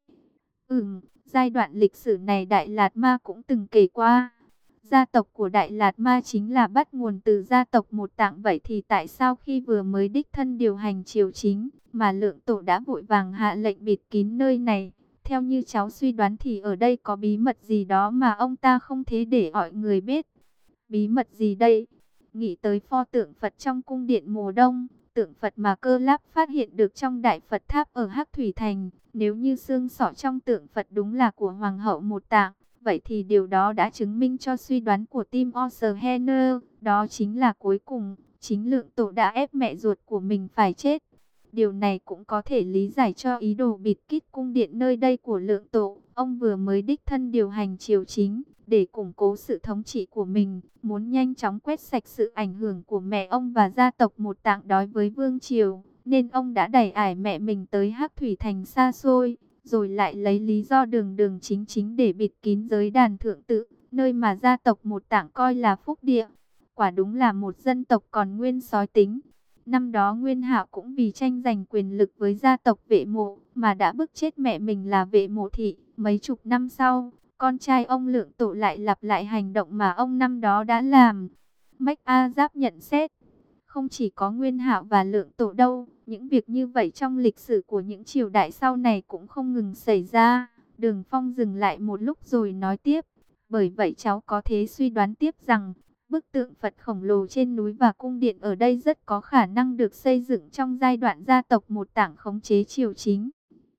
Ừm, giai đoạn lịch sử này Đại Lạt Ma cũng từng kể qua. Gia tộc của Đại Lạt Ma chính là bắt nguồn từ gia tộc Một Tạng. Vậy thì tại sao khi vừa mới đích thân điều hành triều chính, mà Lượng Tổ đã vội vàng hạ lệnh bịt kín nơi này? Theo như cháu suy đoán thì ở đây có bí mật gì đó mà ông ta không thể để mọi người biết. Bí mật gì đây? Nghĩ tới pho tượng Phật trong cung điện mùa đông, tượng Phật mà Cơ Láp phát hiện được trong Đại Phật Tháp ở Hắc Thủy Thành. Nếu như xương sọ trong tượng Phật đúng là của Hoàng hậu Một Tạng, vậy thì điều đó đã chứng minh cho suy đoán của Tim Osterhener, đó chính là cuối cùng, chính Lượng Tổ đã ép mẹ ruột của mình phải chết. Điều này cũng có thể lý giải cho ý đồ bịt kín cung điện nơi đây của Lượng Tổ. Ông vừa mới đích thân điều hành triều chính, để củng cố sự thống trị của mình, muốn nhanh chóng quét sạch sự ảnh hưởng của mẹ ông và gia tộc Một Tạng đối với vương triều, nên ông đã đẩy ải mẹ mình tới Hắc Thủy Thành xa xôi, rồi lại lấy lý do đường đường chính chính để bịt kín giới đàn thượng tự, nơi mà gia tộc Một Tạng coi là phúc địa. Quả đúng là một dân tộc còn nguyên sói tính. Năm đó Nguyên Hạo cũng vì tranh giành quyền lực với gia tộc Vệ Mộ mà đã bức chết mẹ mình là Vệ Mộ Thị. Mấy chục năm sau, con trai ông Lượng Tổ lại lặp lại hành động mà ông năm đó đã làm. Mách A Giáp nhận xét, không chỉ có Nguyên Hạo và Lượng Tổ đâu, những việc như vậy trong lịch sử của những triều đại sau này cũng không ngừng xảy ra. Đường Phong dừng lại một lúc rồi nói tiếp, bởi vậy cháu có thể suy đoán tiếp rằng bức tượng Phật khổng lồ trên núi và cung điện ở đây rất có khả năng được xây dựng trong giai đoạn gia tộc Một Tạng khống chế triều chính.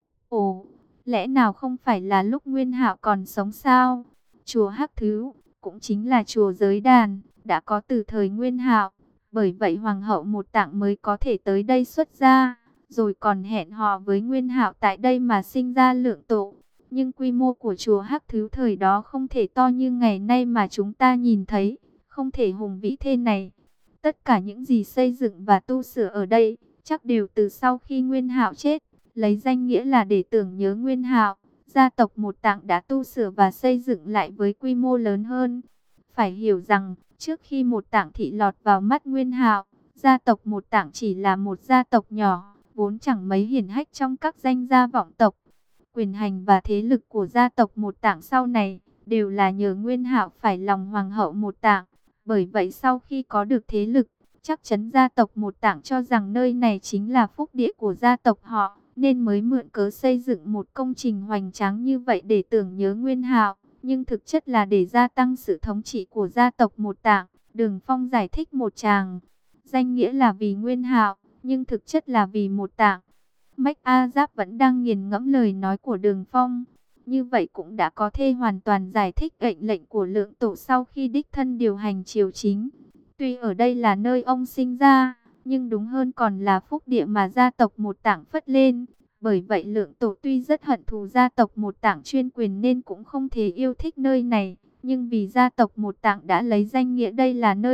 Ồ, lẽ nào không phải là lúc Nguyên Hạo còn sống sao? Chùa Hắc Thứ, cũng chính là chùa Giới Đàn, đã có từ thời Nguyên Hạo. Bởi vậy Hoàng hậu Một Tạng mới có thể tới đây xuất gia, rồi còn hẹn hò với Nguyên Hạo tại đây mà sinh ra Lượng Tổ. Nhưng quy mô của chùa Hắc Thứ thời đó không thể to như ngày nay mà chúng ta nhìn thấy, không thể hùng vĩ thế này. Tất cả những gì xây dựng và tu sửa ở đây, chắc đều từ sau khi Nguyên Hạo chết, lấy danh nghĩa là để tưởng nhớ Nguyên Hạo. Gia tộc Một Tạng đã tu sửa và xây dựng lại với quy mô lớn hơn. Phải hiểu rằng, trước khi Một Tạng thị lọt vào mắt Nguyên Hạo, gia tộc Một Tạng chỉ là một gia tộc nhỏ, vốn chẳng mấy hiển hách trong các danh gia vọng tộc. Quyền hành và thế lực của gia tộc Một Tạng sau này đều là nhờ Nguyên Hạo phải lòng Hoàng hậu Một Tạng. Bởi vậy sau khi có được thế lực, chắc chắn gia tộc Một Tạng cho rằng nơi này chính là phúc địa của gia tộc họ, nên mới mượn cớ xây dựng một công trình hoành tráng như vậy để tưởng nhớ Nguyên Hạo. Nhưng thực chất là để gia tăng sự thống trị của gia tộc Một Tạng. Đường Phong giải thích một tràng, danh nghĩa là vì Nguyên Hạo, nhưng thực chất là vì Một Tạng. Mách A Giáp vẫn đang nghiền ngẫm lời nói của Đường Phong. Như vậy cũng đã có thể hoàn toàn giải thích lệnh lệnh của Lượng Tổ sau khi đích thân điều hành triều chính. Tuy ở đây là nơi ông sinh ra, nhưng đúng hơn còn là phúc địa mà gia tộc Một Tạng phất lên. Bởi vậy Lượng Tổ tuy rất hận thù gia tộc Một Tạng chuyên quyền nên cũng không thể yêu thích nơi này. Nhưng vì gia tộc Một Tạng đã lấy danh nghĩa đây là nơi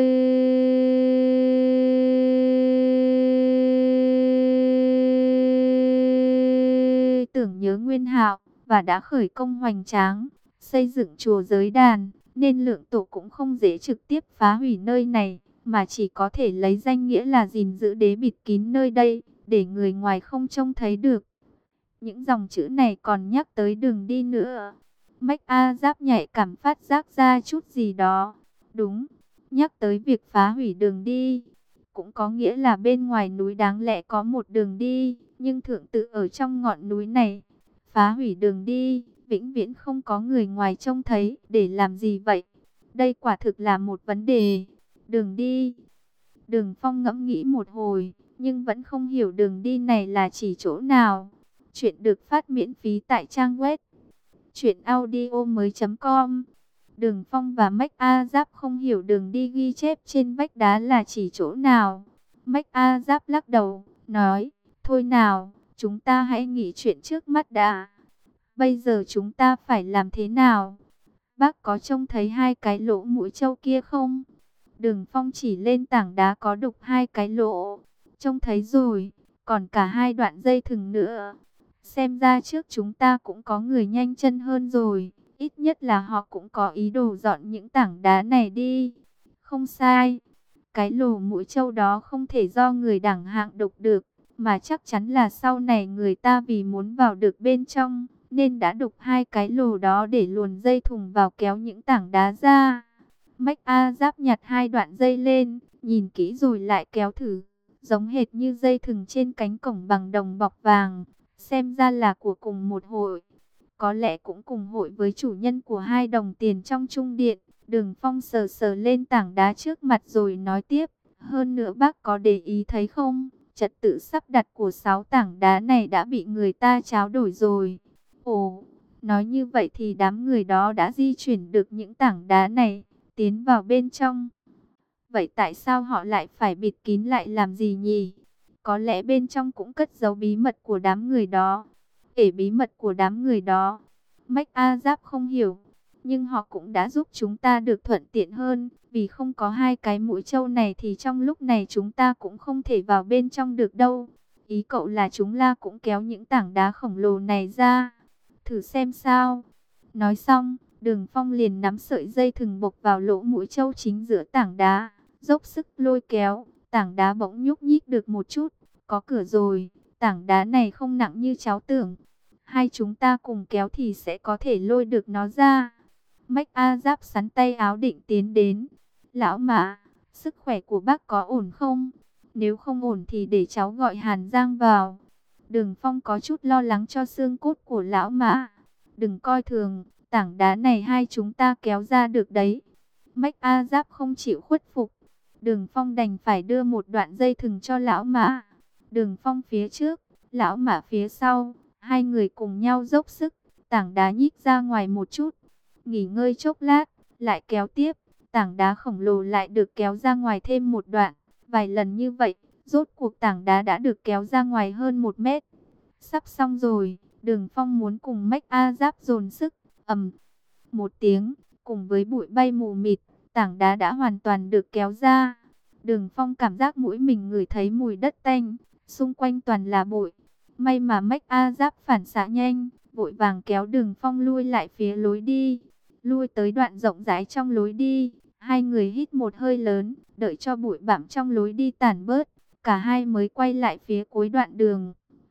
tưởng nhớ Nguyên Hạo, và đã khởi công hoành tráng, xây dựng chùa Giới Đàn, nên Lượng Tổ cũng không dễ trực tiếp phá hủy nơi này, mà chỉ có thể lấy danh nghĩa là gìn giữ đế bịt kín nơi đây, để người ngoài không trông thấy được. Những dòng chữ này còn nhắc tới đường đi nữa. Mách A Giáp nhạy cảm phát giác ra chút gì đó. Đúng, nhắc tới việc phá hủy đường đi, cũng có nghĩa là bên ngoài núi đáng lẽ có một đường đi, nhưng thượng tự ở trong ngọn núi này. Phá hủy đường đi, vĩnh viễn không có người ngoài trông thấy, để làm gì vậy? Đây quả thực là một vấn đề. Đường đi. Đường Phong ngẫm nghĩ một hồi, nhưng vẫn không hiểu đường đi này là chỉ chỗ nào. Chuyện được phát miễn phí tại trang web truyện audio mới chấm com. Đường Phong và Mách A Giáp không hiểu đường đi ghi chép trên vách đá là chỉ chỗ nào. Mách A Giáp lắc đầu, nói, thôi nào, chúng ta hãy nghĩ chuyện trước mắt đã. Bây giờ chúng ta phải làm thế nào? Bác có trông thấy hai cái lỗ mũi trâu kia không? Đường Phong chỉ lên tảng đá có đục hai cái lỗ. Trông thấy rồi, còn cả hai đoạn dây thừng nữa. Xem ra trước chúng ta cũng có người nhanh chân hơn rồi. Ít nhất là họ cũng có ý đồ dọn những tảng đá này đi. Không sai. Cái lỗ mũi trâu đó không thể do người đẳng hạng đục được, mà chắc chắn là sau này người ta vì muốn vào được bên trong, nên đã đục hai cái lỗ đó để luồn dây thừng vào kéo những tảng đá ra. Mách A Giáp nhặt hai đoạn dây lên, nhìn kỹ rồi lại kéo thử, giống hệt như dây thừng trên cánh cổng bằng đồng bọc vàng. Xem ra là của cùng một hội, có lẽ cũng cùng hội với chủ nhân của hai đồng tiền trong trung điện. Đường Phong sờ sờ lên tảng đá trước mặt rồi nói tiếp, hơn nữa bác có để ý thấy không, Trật tự sắp đặt của sáu tảng đá này đã bị người ta tráo đổi rồi. Ồ, nói như vậy thì đám người đó đã di chuyển được những tảng đá này, tiến vào bên trong. Vậy tại sao họ lại phải bịt kín lại làm gì nhỉ? Có lẽ bên trong cũng cất giấu bí mật của đám người đó. Kể bí mật của đám người đó, Mách A Giáp không hiểu. Nhưng họ cũng đã giúp chúng ta được thuận tiện hơn. Vì không có hai cái mũi trâu này thì trong lúc này chúng ta cũng không thể vào bên trong được đâu. Ý cậu là chúng la cũng kéo những tảng đá khổng lồ này ra. Thử xem sao. Nói xong, Đường Phong liền nắm sợi dây thừng buộc vào lỗ mũi trâu chính giữa tảng đá. Dốc sức lôi kéo, tảng đá bỗng nhúc nhích được một chút. Có cửa rồi, tảng đá này không nặng như cháu tưởng. Hai chúng ta cùng kéo thì sẽ có thể lôi được nó ra. Mách A Giáp sắn tay áo định tiến đến. Lão Mã, sức khỏe của bác có ổn không? Nếu không ổn thì để cháu gọi Hàn Giang vào. Đường Phong có chút lo lắng cho xương cốt của lão Mã. Đừng coi thường, tảng đá này hai chúng ta kéo ra được đấy. Mách A Giáp không chịu khuất phục. Đường Phong đành phải đưa một đoạn dây thừng cho lão Mã. Đường Phong phía trước, lão Mã phía sau. Hai người cùng nhau dốc sức, tảng đá nhích ra ngoài một chút. Nghỉ ngơi chốc lát, lại kéo tiếp. Tảng đá khổng lồ lại được kéo ra ngoài thêm một đoạn. Vài lần như vậy, rốt cuộc tảng đá đã được kéo ra ngoài hơn một mét. Sắp xong rồi, Đường Phong muốn cùng Mách A Giáp dồn sức. Ầm, một tiếng, cùng với bụi bay mù mịt, tảng đá đã hoàn toàn được kéo ra. Đường Phong cảm giác mũi mình ngửi thấy mùi đất tanh, xung quanh toàn là bụi. May mà Mách A Giáp phản xạ nhanh, vội vàng kéo Đường Phong lui lại phía lối đi. Lui tới đoạn rộng rãi trong lối đi, hai người hít một hơi lớn, đợi cho bụi bặm trong lối đi tản bớt, cả hai mới quay lại phía cuối đoạn đường.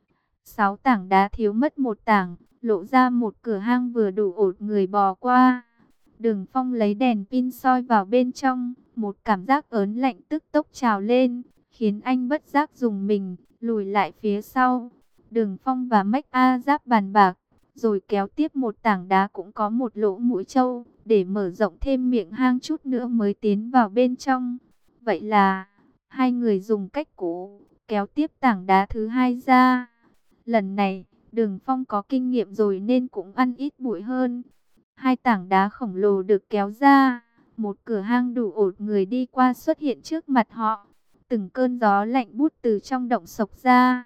Sáu tảng đá thiếu mất một tảng, lộ ra một cửa hang vừa đủ ổn người bò qua. Đường Phong lấy đèn pin soi vào bên trong, một cảm giác ớn lạnh tức tốc trào lên, khiến anh bất giác dùng mình, lùi lại phía sau. Đường Phong và Mách A Giáp bàn bạc, rồi kéo tiếp một tảng đá cũng có một lỗ mũi trâu, để mở rộng thêm miệng hang chút nữa mới tiến vào bên trong. Vậy là, hai người dùng cách cũ, kéo tiếp tảng đá thứ hai ra. Lần này, Đường Phong có kinh nghiệm rồi nên cũng ăn ít bụi hơn. Hai tảng đá khổng lồ được kéo ra, một cửa hang đủ ổn người đi qua xuất hiện trước mặt họ. Từng cơn gió lạnh bút từ trong động sộc ra.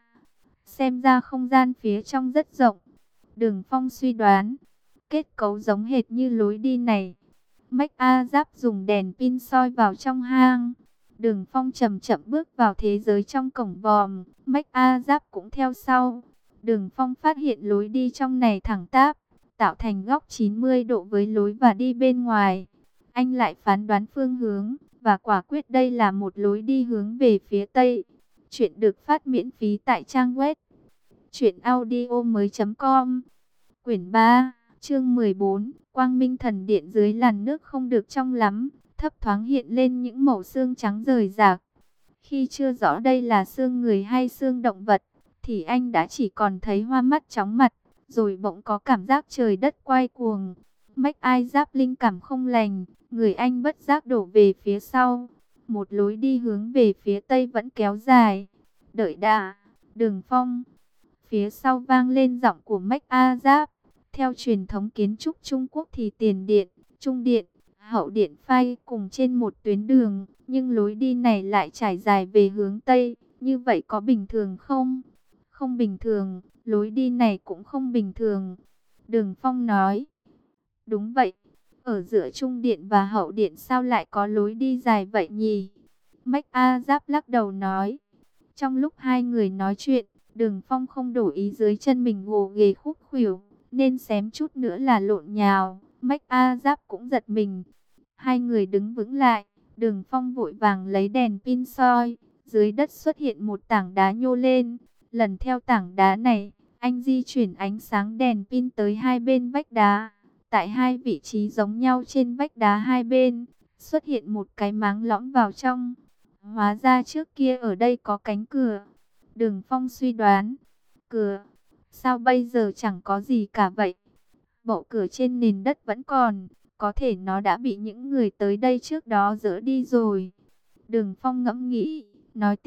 Xem ra không gian phía trong rất rộng. Đường Phong suy đoán, kết cấu giống hệt như lối đi này. Mách A Giáp dùng đèn pin soi vào trong hang. Đường Phong chậm chậm bước vào thế giới trong cổng vòm, Mách A Giáp cũng theo sau. Đường Phong phát hiện lối đi trong này thẳng tắp, tạo thành góc chín mươi độ với lối và đi bên ngoài. Anh lại phán đoán phương hướng, và quả quyết đây là một lối đi hướng về phía Tây. Chuyện được phát miễn phí tại trang web truyện audio mới chấm com. Quyển ba, chương mười bốn, Quang Minh Thần Điện. Dưới làn nước không được trong lắm, thấp thoáng hiện lên những mẩu xương trắng rời rạc. Khi chưa rõ đây là xương người hay xương động vật, thì anh đã chỉ còn thấy hoa mắt chóng mặt, rồi bỗng có cảm giác trời đất quay cuồng. Mách A Giáp linh cảm không lành, người anh bất giác đổ về phía sau. Một lối đi hướng về phía Tây vẫn kéo dài. Đợi đã, Đường Phong. Phía sau vang lên giọng của Mách A Giáp. Theo truyền thống kiến trúc Trung Quốc thì tiền điện, trung điện, hậu điện phai cùng trên một tuyến đường, nhưng lối đi này lại trải dài về hướng Tây. Như vậy có bình thường không? Không bình thường, lối đi này cũng không bình thường. Đường Phong nói. Đúng vậy, ở giữa trung điện và hậu điện sao lại có lối đi dài vậy nhỉ? Mách A Giáp lắc đầu nói. Trong lúc hai người nói chuyện, Đường Phong không đổi ý dưới chân mình gồ ghề khúc khuỷu, nên xém chút nữa là lộn nhào. Mách A Giáp cũng giật mình. Hai người đứng vững lại, Đường Phong vội vàng lấy đèn pin soi. Dưới đất xuất hiện một tảng đá nhô lên. Lần theo tảng đá này, anh di chuyển ánh sáng đèn pin tới hai bên vách đá. Tại hai vị trí giống nhau trên vách đá hai bên, xuất hiện một cái máng lõm vào trong. Hóa ra trước kia ở đây có cánh cửa. Đường Phong suy đoán. Cửa? Sao bây giờ chẳng có gì cả vậy? Bộ cửa trên nền đất vẫn còn. Có thể nó đã bị những người tới đây trước đó dỡ đi rồi. Đường Phong ngẫm nghĩ, nói tiếp.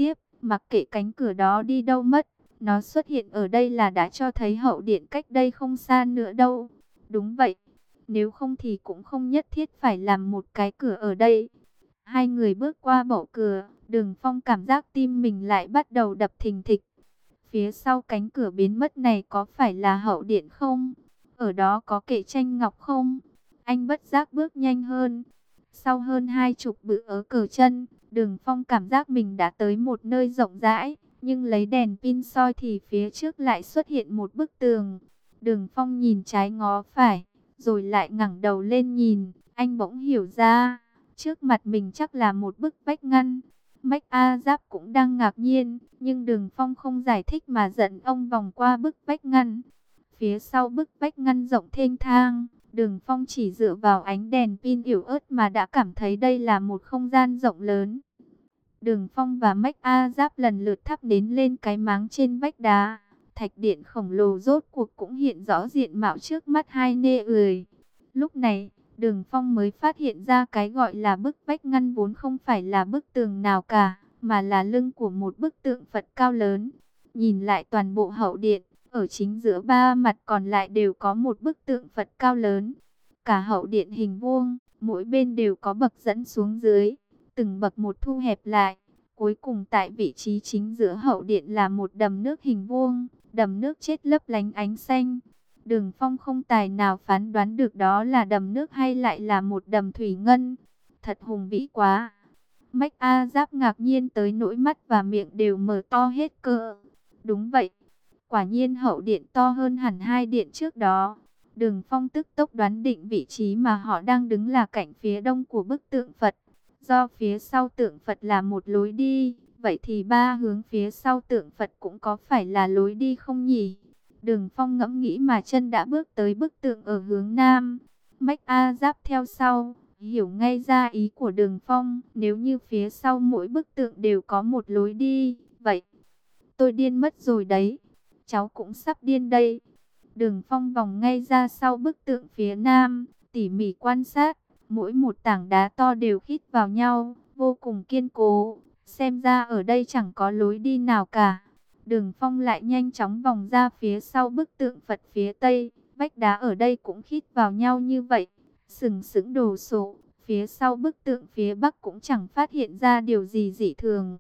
Mặc kệ cánh cửa đó đi đâu mất, nó xuất hiện ở đây là đã cho thấy hậu điện cách đây không xa nữa đâu. Đúng vậy, nếu không thì cũng không nhất thiết phải làm một cái cửa ở đây. Hai người bước qua bậu cửa, Đường Phong cảm giác tim mình lại bắt đầu đập thình thịch. Phía sau cánh cửa biến mất này có phải là hậu điện không? Ở đó có kệ tranh ngọc không? Anh bất giác bước nhanh hơn. Sau hơn hai chục bự ớ cờ chân, Đường Phong cảm giác mình đã tới một nơi rộng rãi. Nhưng lấy đèn pin soi thì phía trước lại xuất hiện một bức tường. Đường Phong nhìn trái ngó phải, rồi lại ngẩng đầu lên nhìn. Anh bỗng hiểu ra, trước mặt mình chắc là một bức vách ngăn. Mách A Giáp cũng đang ngạc nhiên, nhưng Đường Phong không giải thích mà dẫn ông vòng qua bức vách ngăn. Phía sau bức vách ngăn rộng thênh thang, Đường Phong chỉ dựa vào ánh đèn pin yếu ớt mà đã cảm thấy đây là một không gian rộng lớn. Đường Phong và Mách A Giáp lần lượt thắp nến lên cái máng trên vách đá. Thạch điện khổng lồ rốt cuộc cũng hiện rõ diện mạo trước mắt hai nê người. Lúc này, Đường Phong mới phát hiện ra cái gọi là bức vách ngăn vốn không phải là bức tường nào cả, mà là lưng của một bức tượng Phật cao lớn. Nhìn lại toàn bộ hậu điện, ở chính giữa ba mặt còn lại đều có một bức tượng Phật cao lớn. Cả hậu điện hình vuông, mỗi bên đều có bậc dẫn xuống dưới, từng bậc một thu hẹp lại. Cuối cùng tại vị trí chính giữa hậu điện là một đầm nước hình vuông, đầm nước chết lấp lánh ánh xanh. Đường Phong không tài nào phán đoán được đó là đầm nước hay lại là một đầm thủy ngân. Thật hùng vĩ quá. Mách A Giáp ngạc nhiên tới nỗi mắt và miệng đều mở to hết cỡ. Đúng vậy. Quả nhiên hậu điện to hơn hẳn hai điện trước đó. Đường Phong tức tốc đoán định vị trí mà họ đang đứng là cạnh phía đông của bức tượng Phật. Do phía sau tượng Phật là một lối đi, vậy thì ba hướng phía sau tượng Phật cũng có phải là lối đi không nhỉ? Đường Phong ngẫm nghĩ mà chân đã bước tới bức tượng ở hướng nam. Mách A Giáp theo sau, hiểu ngay ra ý của Đường Phong. Nếu như phía sau mỗi bức tượng đều có một lối đi, vậy tôi điên mất rồi đấy. Cháu cũng sắp điên đây. Đường Phong vòng ngay ra sau bức tượng phía nam, tỉ mỉ quan sát. Mỗi một tảng đá to đều khít vào nhau, vô cùng kiên cố. Xem ra ở đây chẳng có lối đi nào cả. Đường Phong lại nhanh chóng vòng ra phía sau bức tượng Phật phía tây. Vách đá ở đây cũng khít vào nhau như vậy, sừng sững đồ sộ. Phía sau bức tượng phía bắc cũng chẳng phát hiện ra điều gì dị thường.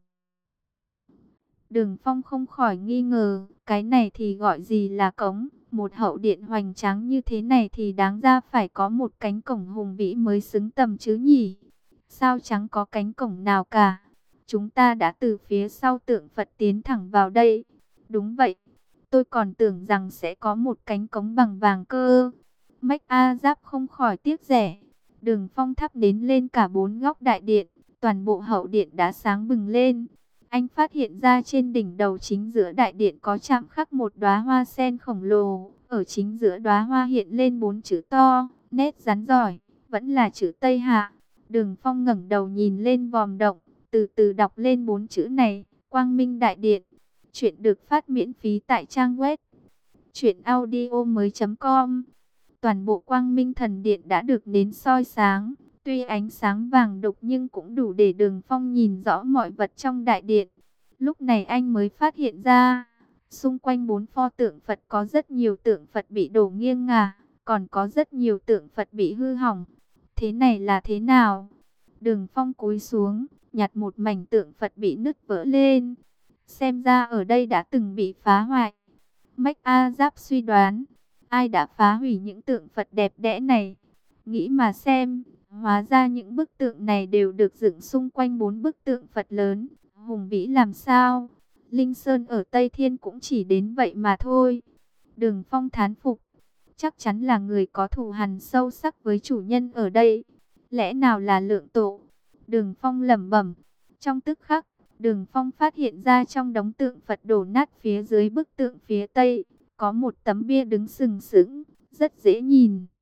Đường Phong không khỏi nghi ngờ, cái này thì gọi gì là cống? Một hậu điện hoành tráng như thế này thì đáng ra phải có một cánh cổng hùng vĩ mới xứng tầm chứ nhỉ? Sao chẳng có cánh cổng nào cả? Chúng ta đã từ phía sau tượng Phật tiến thẳng vào đây. Đúng vậy, tôi còn tưởng rằng sẽ có một cánh cống bằng vàng cơ. Mách A Giáp không khỏi tiếc rẻ. Đường Phong thắp nến lên cả bốn góc đại điện, toàn bộ hậu điện đã sáng bừng lên. Anh phát hiện ra trên đỉnh đầu chính giữa đại điện có chạm khắc một đóa hoa sen khổng lồ. Ở chính giữa đóa hoa hiện lên bốn chữ to, nét rắn giỏi, vẫn là chữ Tây Hạ. Đường Phong ngẩng đầu nhìn lên vòm động, từ từ đọc lên bốn chữ này, Quang Minh Đại Điện. Chuyện được phát miễn phí tại trang web truyện audio mới chấm com. Toàn bộ Quang Minh Thần Điện đã được nến soi sáng. Tuy ánh sáng vàng đục nhưng cũng đủ để Đường Phong nhìn rõ mọi vật trong đại điện. Lúc này anh mới phát hiện ra, xung quanh bốn pho tượng Phật có rất nhiều tượng Phật bị đổ nghiêng ngả, còn có rất nhiều tượng Phật bị hư hỏng. Thế này là thế nào? Đường Phong cúi xuống, nhặt một mảnh tượng Phật bị nứt vỡ lên. Xem ra ở đây đã từng bị phá hoại. Mách A Giáp suy đoán, ai đã phá hủy những tượng Phật đẹp đẽ này? Nghĩ mà xem, hóa ra những bức tượng này đều được dựng xung quanh bốn bức tượng Phật lớn, hùng vĩ làm sao? Linh Sơn ở Tây Thiên cũng chỉ đến vậy mà thôi. Đường Phong thán phục, chắc chắn là người có thù hằn sâu sắc với chủ nhân ở đây. Lẽ nào là Lượng Tổ? Đường Phong lẩm bẩm. Trong tức khắc, Đường Phong phát hiện ra trong đống tượng Phật đổ nát phía dưới bức tượng phía Tây, có một tấm bia đứng sừng sững, rất dễ nhìn.